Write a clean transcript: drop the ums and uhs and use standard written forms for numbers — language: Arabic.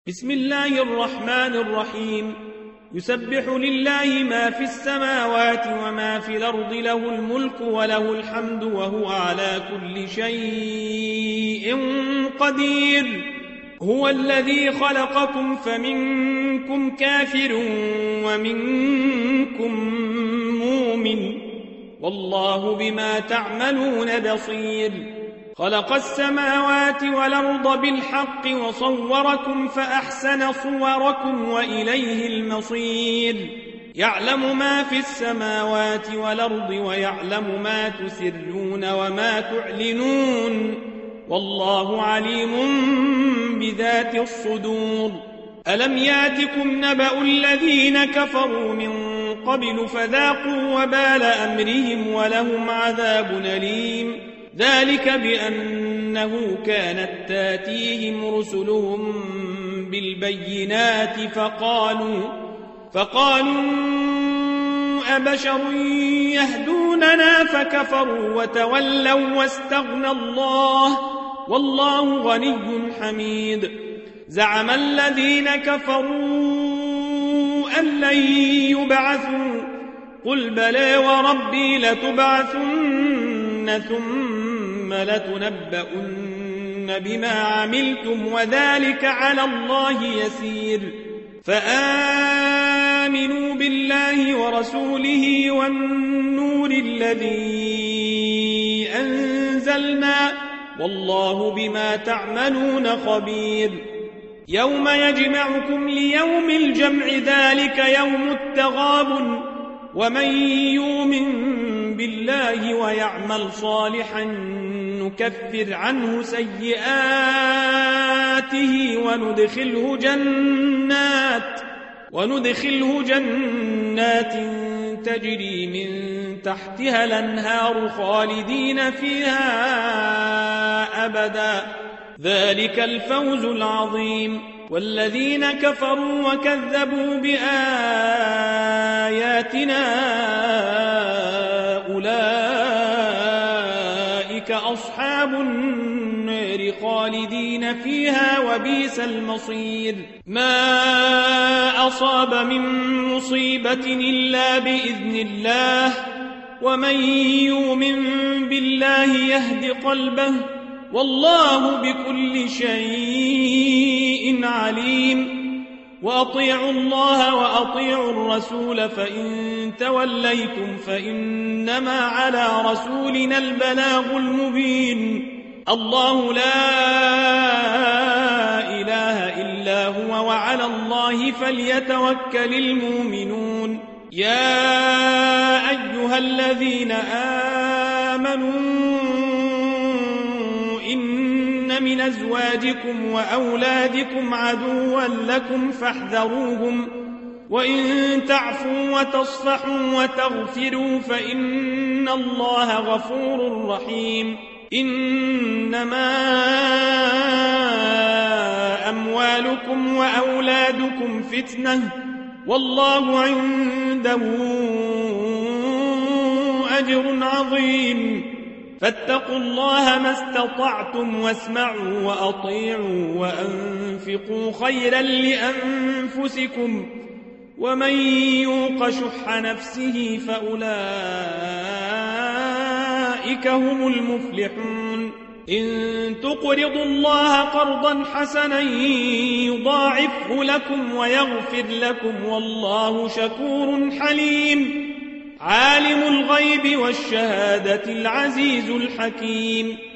بسم الله الرحمن الرحيم. يسبح لله ما في السماوات وما في الأرض، له الملك وله الحمد وهو على كل شيء قدير. هو الذي خلقكم فمنكم كافر ومنكم مؤمن، والله بما تعملون بصير. خلق السماوات والأرض بالحق وصوركم فأحسن صوركم وإليه المصير. يعلم ما في السماوات والأرض ويعلم ما تسرون وما تعلنون، والله عليم بذات الصدور. ألم ياتكم نبأ الذين كفروا من قبل فذاقوا وبال أمرهم ولهم عذاب أليم. ذلك بأنه كانت تاتيهم رسلهم بالبينات فقالوا أبشر يهدوننا فكفروا وتولوا واستغنى الله والله غني حميد. زعم الذين كفروا أن لن يبعثوا، قل بلى وربي لتبعثن ثم لتنبؤن بما عملتم وذلك على الله يسير. فآمنوا بالله ورسوله والنور الذي أنزلنا، والله بما تعملون خبير. يوم يجمعكم ليوم الجمع، ذلك يوم التغابن. ومن يؤمن بالله ويعمل صالحا نكفر عنه سيئاته وندخله جنات تجري من تحتها الأنهار خالدين فيها أبدا، ذلك الفوز العظيم. والذين كفروا وكذبوا بآياتنا أولئك أصحاب النار خالدين فيها وبئس المصير. ما أصاب من مصيبة إلا بإذن الله، ومن يؤمن بالله يهد قلبه، والله بكل شيء عليم. وأطيعوا الله وأطيعوا الرسول، فإن توليتم فإنما على رسولنا البلاغ المبين. الله لا إله إلا هو وعلى الله فليتوكل المؤمنون. يا أيها الذين آمنوا من أزواجكم وأولادكم عدوا لكم فاحذروهم، وإن تعفوا وتصفحوا وتغفروا فإن الله غفور رحيم. إنما أموالكم وأولادكم فتنة، والله عنده أجر عظيم. فاتقوا الله ما استطعتم واسمعوا وأطيعوا وأنفقوا خيرا لأنفسكم، ومن يوق شح نفسه فأولئك هم المفلحون. إن تقرضوا الله قرضا حسنا يضاعفه لكم ويغفر لكم، والله شكور حليم. عالم الغيب والشهادة العزيز الحكيم.